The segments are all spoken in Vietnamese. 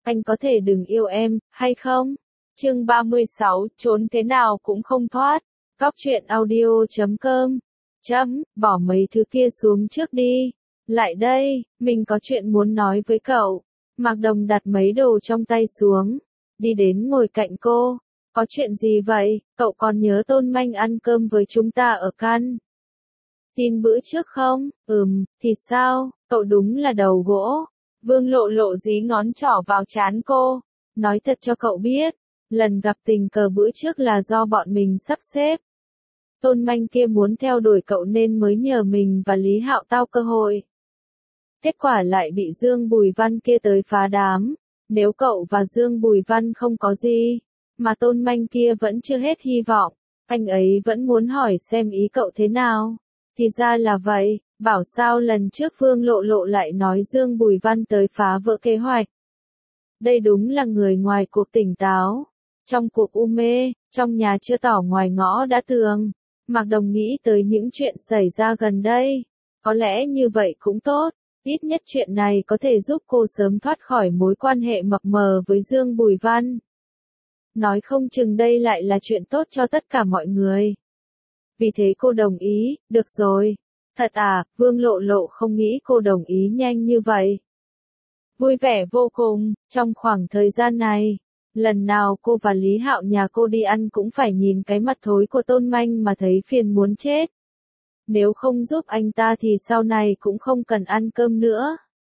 anh có thể đừng yêu em, hay không? Chương 36, trốn thế nào cũng không thoát. Cóc truyện audio.com. Bỏ mấy thứ kia xuống trước đi. Lại đây, mình có chuyện muốn nói với cậu. Mạc Đồng đặt mấy đồ trong tay xuống. Đi đến ngồi cạnh cô. Có chuyện gì vậy, cậu còn nhớ Tôn Manh ăn cơm với chúng ta ở Cannes tin bữa trước không? Thì sao, cậu đúng là đầu gỗ. Vương Lộ Lộ dí ngón trỏ vào trán cô. Nói thật cho cậu biết, lần gặp tình cờ bữa trước là do bọn mình sắp xếp. Tôn Manh kia muốn theo đuổi cậu nên mới nhờ mình và Lý Hạo tao cơ hội. Kết quả lại bị Dương Bùi Văn kia tới phá đám. Nếu cậu và Dương Bùi Văn không có gì, mà Tôn Manh kia vẫn chưa hết hy vọng, anh ấy vẫn muốn hỏi xem ý cậu thế nào. Thì ra là vậy, bảo sao lần trước Vương Lộ Lộ lại nói Dương Bùi Văn tới phá vỡ kế hoạch. Đây đúng là người ngoài cuộc tỉnh táo. Trong cuộc u mê, trong nhà chưa tỏ ngoài ngõ đã tường. Mạc Đồng nghĩ tới những chuyện xảy ra gần đây. Có lẽ như vậy cũng tốt, ít nhất chuyện này có thể giúp cô sớm thoát khỏi mối quan hệ mập mờ với Dương Bùi Văn. Nói không chừng đây lại là chuyện tốt cho tất cả mọi người. Vì thế cô đồng ý, được rồi. Thật à, Vương Lộ Lộ không nghĩ cô đồng ý nhanh như vậy. Vui vẻ vô cùng, trong khoảng thời gian này, lần nào cô và Lý Hạo nhà cô đi ăn cũng phải nhìn cái mặt thối của Tôn Manh mà thấy phiền muốn chết. Nếu không giúp anh ta thì sau này cũng không cần ăn cơm nữa.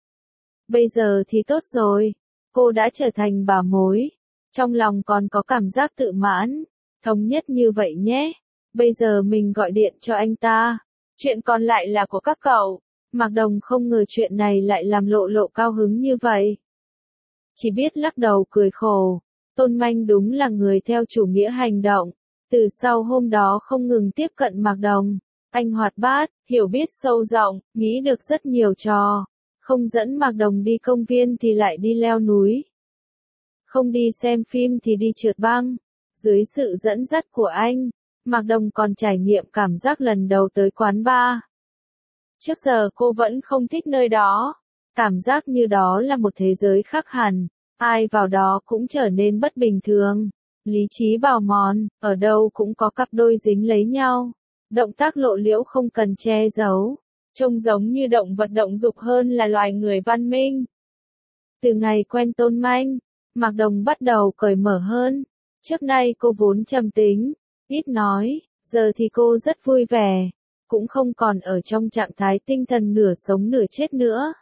Bây giờ thì tốt rồi, cô đã trở thành bảo mối. Trong lòng còn có cảm giác tự mãn, thống nhất như vậy nhé. Bây giờ mình gọi điện cho anh ta. Chuyện còn lại là của các cậu. Mạc Đồng không ngờ chuyện này lại làm Lộ Lộ cao hứng như vậy. Chỉ biết lắc đầu cười khổ. Tôn Manh đúng là người theo chủ nghĩa hành động. Từ sau hôm đó không ngừng tiếp cận Mạc Đồng. Anh hoạt bát, hiểu biết sâu rộng, nghĩ được rất nhiều trò. Không dẫn Mạc Đồng đi công viên thì lại đi leo núi. Không đi xem phim thì đi trượt băng. Dưới sự dẫn dắt của anh, Mạc Đồng còn trải nghiệm cảm giác lần đầu tới quán bar. Trước giờ cô vẫn không thích nơi đó. Cảm giác như đó là một thế giới khác hẳn. Ai vào đó cũng trở nên bất bình thường. Lý trí bào mòn, ở đâu cũng có cặp đôi dính lấy nhau. Động tác lộ liễu không cần che giấu. Trông giống như động vật động dục hơn là loài người văn minh. Từ ngày quen Tôn Manh, Mạc Đồng bắt đầu cởi mở hơn. Trước nay cô vốn trầm tính, ít nói, giờ thì cô rất vui vẻ. Cũng không còn ở trong trạng thái tinh thần nửa sống nửa chết nữa.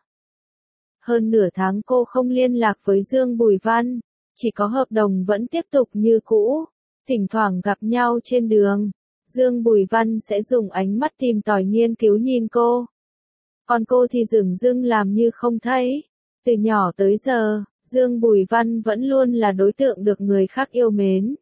Hơn nửa tháng cô không liên lạc với Dương Bùi Văn, chỉ có hợp đồng vẫn tiếp tục như cũ, thỉnh thoảng gặp nhau trên đường. Dương Bùi Văn sẽ dùng ánh mắt tìm tòi nghiên cứu nhìn cô. Còn cô thì dửng dưng làm như không thấy. Từ nhỏ tới giờ, Dương Bùi Văn vẫn luôn là đối tượng được người khác yêu mến.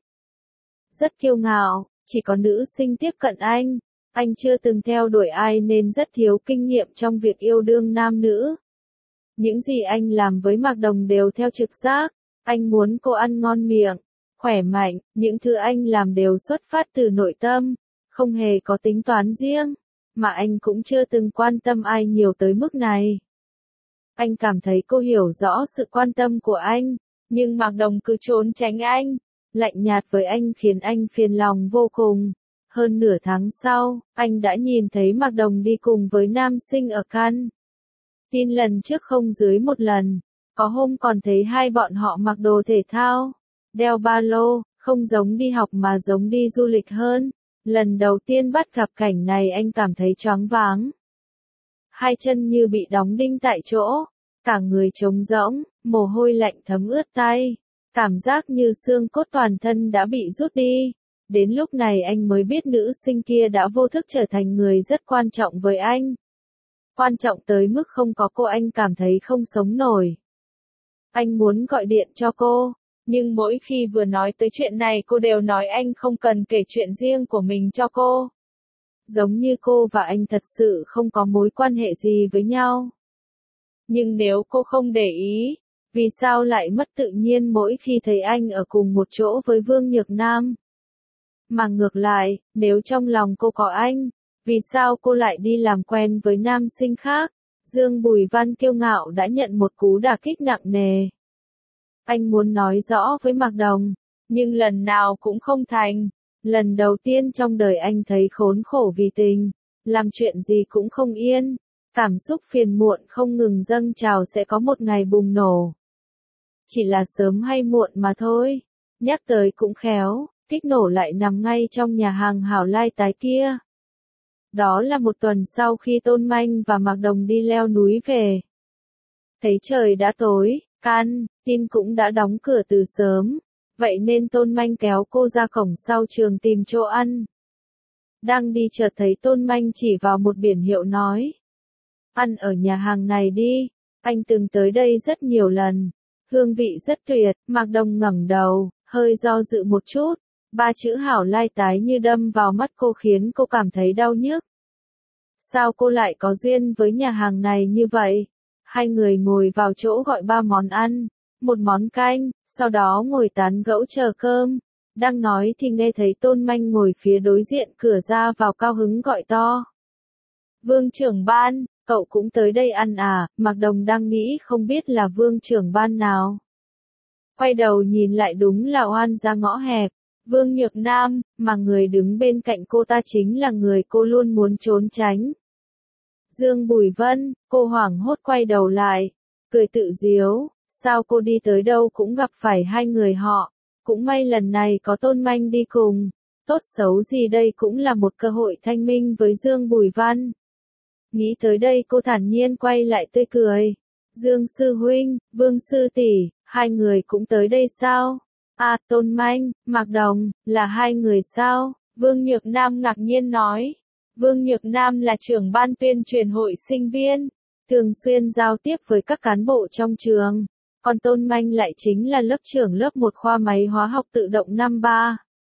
Rất kiêu ngạo, chỉ có nữ sinh tiếp cận anh. Anh chưa từng theo đuổi ai nên rất thiếu kinh nghiệm trong việc yêu đương nam nữ. Những gì anh làm với Mạc Đồng đều theo trực giác. Anh muốn cô ăn ngon miệng, khỏe mạnh, những thứ anh làm đều xuất phát từ nội tâm, không hề có tính toán riêng, mà anh cũng chưa từng quan tâm ai nhiều tới mức này. Anh cảm thấy cô hiểu rõ sự quan tâm của anh, nhưng Mạc Đồng cứ trốn tránh anh, lạnh nhạt với anh khiến anh phiền lòng vô cùng. Hơn nửa tháng sau, anh đã nhìn thấy Mạc Đồng đi cùng với nam sinh ở Cannes. Tin lần trước không dưới một lần, có hôm còn thấy hai bọn họ mặc đồ thể thao, đeo ba lô, không giống đi học mà giống đi du lịch hơn. Lần đầu tiên bắt gặp cảnh này anh cảm thấy choáng váng. Hai chân như bị đóng đinh tại chỗ, cả người trống rỗng, mồ hôi lạnh thấm ướt tay, cảm giác như xương cốt toàn thân đã bị rút đi. Đến lúc này anh mới biết nữ sinh kia đã vô thức trở thành người rất quan trọng với anh. Quan trọng tới mức không có cô anh cảm thấy không sống nổi. Anh muốn gọi điện cho cô, nhưng mỗi khi vừa nói tới chuyện này cô đều nói anh không cần kể chuyện riêng của mình cho cô. Giống như cô và anh thật sự không có mối quan hệ gì với nhau. Nhưng nếu cô không để ý, vì sao lại mất tự nhiên mỗi khi thấy anh ở cùng một chỗ với Vương Nhược Nam? Mà ngược lại, nếu trong lòng cô có anh, vì sao cô lại đi làm quen với nam sinh khác? Dương Bùi Văn kiêu ngạo đã nhận một cú đả kích nặng nề. Anh muốn nói rõ với Mạc Đồng, nhưng lần nào cũng không thành. Lần đầu tiên trong đời anh thấy khốn khổ vì tình, làm chuyện gì cũng không yên, cảm xúc phiền muộn không ngừng dâng trào sẽ có một ngày bùng nổ. Chỉ là sớm hay muộn mà thôi, nhắc tới cũng khéo, kích nổ lại nằm ngay trong nhà hàng Hảo Lai Tái kia. Đó là một tuần sau khi Tôn Manh và Mạc Đồng đi leo núi về. Thấy trời đã tối, can tin cũng đã đóng cửa từ sớm, vậy nên Tôn Manh kéo cô ra cổng sau trường tìm chỗ ăn. Đang đi chợt thấy Tôn Manh chỉ vào một biển hiệu nói. Ăn ở nhà hàng này đi, anh từng tới đây rất nhiều lần, hương vị rất tuyệt. Mạc Đồng ngẩng đầu, hơi do dự một chút, ba chữ Hảo Lai Tái như đâm vào mắt cô khiến cô cảm thấy đau nhức. Sao cô lại có duyên với nhà hàng này như vậy? Hai người ngồi vào chỗ gọi ba món ăn, một món canh, sau đó ngồi tán gẫu chờ cơm. Đang nói thì nghe thấy Tôn Manh ngồi phía đối diện cửa ra vào cao hứng gọi to. Vương trưởng ban, cậu cũng tới đây ăn à? Mạc Đồng đang nghĩ không biết là Vương trưởng ban nào. Quay đầu nhìn lại đúng là oan ra ngõ hẹp, Vương Nhược Nam, mà người đứng bên cạnh cô ta chính là người cô luôn muốn trốn tránh. Dương Bùi Vân, cô hoảng hốt quay đầu lại, cười tự giễu, sao cô đi tới đâu cũng gặp phải hai người họ, cũng may lần này có Tôn Manh đi cùng, tốt xấu gì đây cũng là một cơ hội thanh minh với Dương Bùi Văn. Nghĩ tới đây cô thản nhiên quay lại tươi cười, Dương sư huynh, Vương sư tỷ, hai người cũng tới đây sao? À, Tôn Manh, Mạc Đồng, là hai người sao? Vương Nhược Nam ngạc nhiên nói. Vương Nhược Nam là trưởng ban tuyên truyền hội sinh viên, thường xuyên giao tiếp với các cán bộ trong trường, còn Tôn Manh lại chính là lớp trưởng lớp 1 khoa máy hóa học tự động năm 3.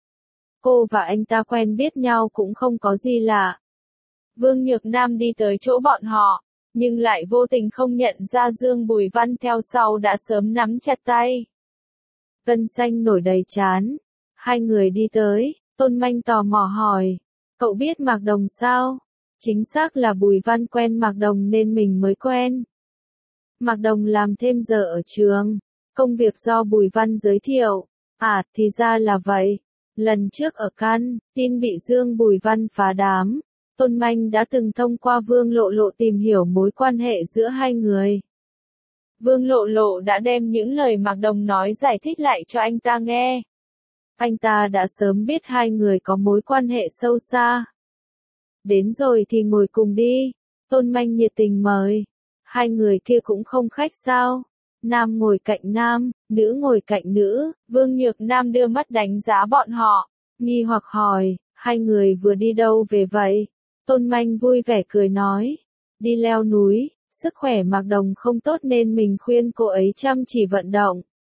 Cô và anh ta quen biết nhau cũng không có gì lạ. Vương Nhược Nam đi tới chỗ bọn họ, nhưng lại vô tình không nhận ra Dương Bùi Văn theo sau đã sớm nắm chặt tay. Gân xanh nổi đầy trán. Hai người đi tới, Tôn Manh tò mò hỏi. Cậu biết Mạc Đồng sao? Chính xác là Bùi Văn quen Mạc Đồng nên mình mới quen. Mạc Đồng làm thêm giờ ở trường, công việc do Bùi Văn giới thiệu. À, thì ra là vậy. Lần trước ở Cannes, tin bị Dương Bùi Văn phá đám. Tôn Manh đã từng thông qua Vương Lộ Lộ tìm hiểu mối quan hệ giữa hai người. Vương Lộ Lộ đã đem những lời Mạc Đồng nói giải thích lại cho anh ta nghe. Anh ta đã sớm biết hai người có mối quan hệ sâu xa. Đến rồi thì ngồi cùng đi. Tôn Manh nhiệt tình mời. Hai người kia cũng không khách sao. Nam ngồi cạnh nam, nữ ngồi cạnh nữ. Vương Nhược Nam đưa mắt đánh giá bọn họ, nghi hoặc hỏi, hai người vừa đi đâu về vậy? Tôn Manh vui vẻ cười nói, đi leo núi, sức khỏe Mạc Đồng không tốt nên mình khuyên cô ấy chăm chỉ vận động,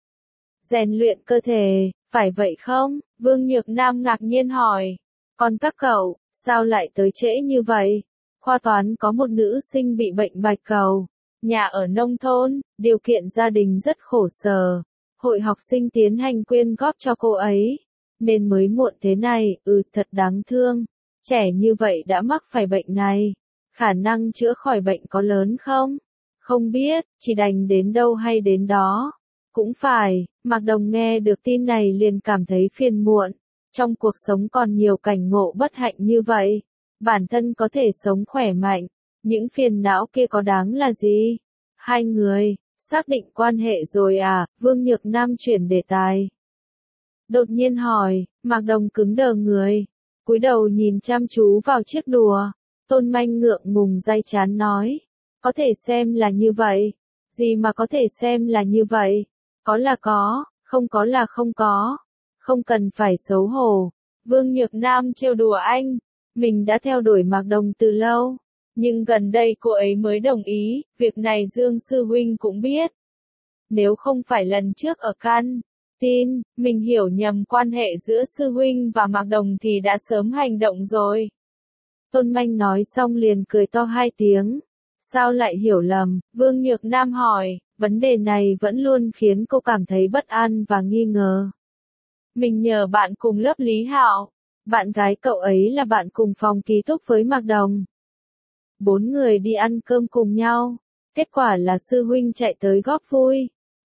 rèn luyện cơ thể, phải vậy không? Vương Nhược Nam ngạc nhiên hỏi, còn các cậu, sao lại tới trễ như vậy? Khoa toán có một nữ sinh bị bệnh bạch cầu, nhà ở nông thôn, điều kiện gia đình rất khổ sở, hội học sinh tiến hành quyên góp cho cô ấy, nên mới muộn thế này, thật đáng thương. Trẻ như vậy đã mắc phải bệnh này, khả năng chữa khỏi bệnh có lớn không? Không biết, chỉ đành đến đâu hay đến đó. Cũng phải, Mạc Đồng nghe được tin này liền cảm thấy phiền muộn. Trong cuộc sống còn nhiều cảnh ngộ bất hạnh như vậy. Bản thân có thể sống khỏe mạnh, những phiền não kia có đáng là gì? Hai người, xác định quan hệ rồi à? Vương Nhược Nam chuyển đề tài. Đột nhiên hỏi, Mạc Đồng cứng đờ người. Cúi đầu nhìn chăm chú vào chiếc đùa, Tôn Manh ngượng ngùng day chán nói, có thể xem là như vậy, gì mà có thể xem là như vậy, có là có, không có là không có, không cần phải xấu hổ. Vương Nhược Nam trêu đùa anh, mình đã theo đuổi Mạc Đồng từ lâu, nhưng gần đây cô ấy mới đồng ý, việc này Dương Sư Huynh cũng biết. Nếu không phải lần trước ở Cannes, tin, mình hiểu nhầm quan hệ giữa Sư Huynh và Mạc Đồng thì đã sớm hành động rồi. Tôn Manh nói xong liền cười to hai tiếng. Sao lại hiểu lầm? Vương Nhược Nam hỏi, vấn đề này vẫn luôn khiến cô cảm thấy bất an và nghi ngờ. Mình nhờ bạn cùng lớp Lý Hạo, bạn gái cậu ấy là bạn cùng phòng ký túc với Mạc Đồng. 4 người đi ăn cơm cùng nhau, kết quả là Sư Huynh chạy tới góp vui.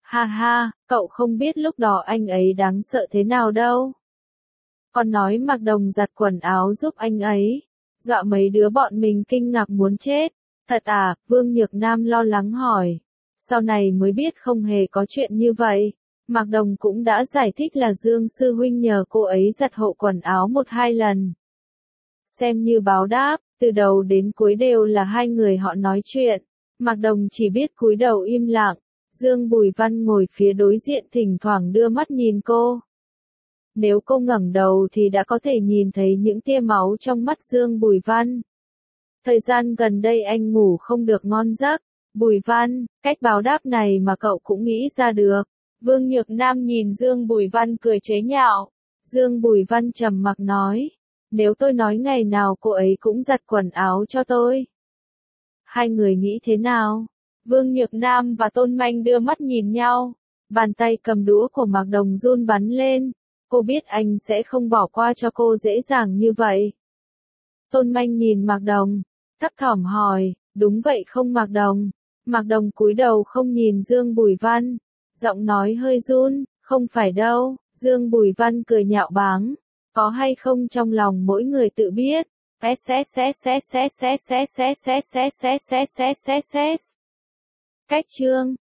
Ha ha, cậu không biết lúc đó anh ấy đáng sợ thế nào đâu. Còn nói Mạc Đồng giặt quần áo giúp anh ấy. Dọa mấy đứa bọn mình kinh ngạc muốn chết. Thật à, Vương Nhược Nam lo lắng hỏi. Sau này mới biết không hề có chuyện như vậy. Mạc Đồng cũng đã giải thích là Dương sư huynh nhờ cô ấy giặt hộ quần áo 1-2 lần. Xem như báo đáp, từ đầu đến cuối đều là hai người họ nói chuyện. Mạc Đồng chỉ biết cúi đầu im lặng. Dương Bùi Văn ngồi phía đối diện thỉnh thoảng đưa mắt nhìn cô. Nếu cô ngẩng đầu thì đã có thể nhìn thấy những tia máu trong mắt Dương Bùi Văn. Thời gian gần đây anh ngủ không được ngon giấc. Bùi Văn, cách báo đáp này mà cậu cũng nghĩ ra được. Vương Nhược Nam nhìn Dương Bùi Văn cười chế nhạo. Dương Bùi Văn trầm mặc nói. Nếu tôi nói ngày nào cô ấy cũng giặt quần áo cho tôi. Hai người nghĩ thế nào? Vương Nhược Nam và Tôn Manh đưa mắt nhìn nhau. Bàn tay cầm đũa của Mạc Đồng run bắn lên. Cô biết anh sẽ không bỏ qua cho cô dễ dàng như vậy. Tôn Manh nhìn Mạc Đồng, thấp thỏm hỏi, đúng vậy không Mạc Đồng? Mạc Đồng cúi đầu không nhìn Dương Bùi Văn, giọng nói hơi run, không phải đâu. Dương Bùi Văn cười nhạo báng, có hay không trong lòng mỗi người tự biết. Cách chương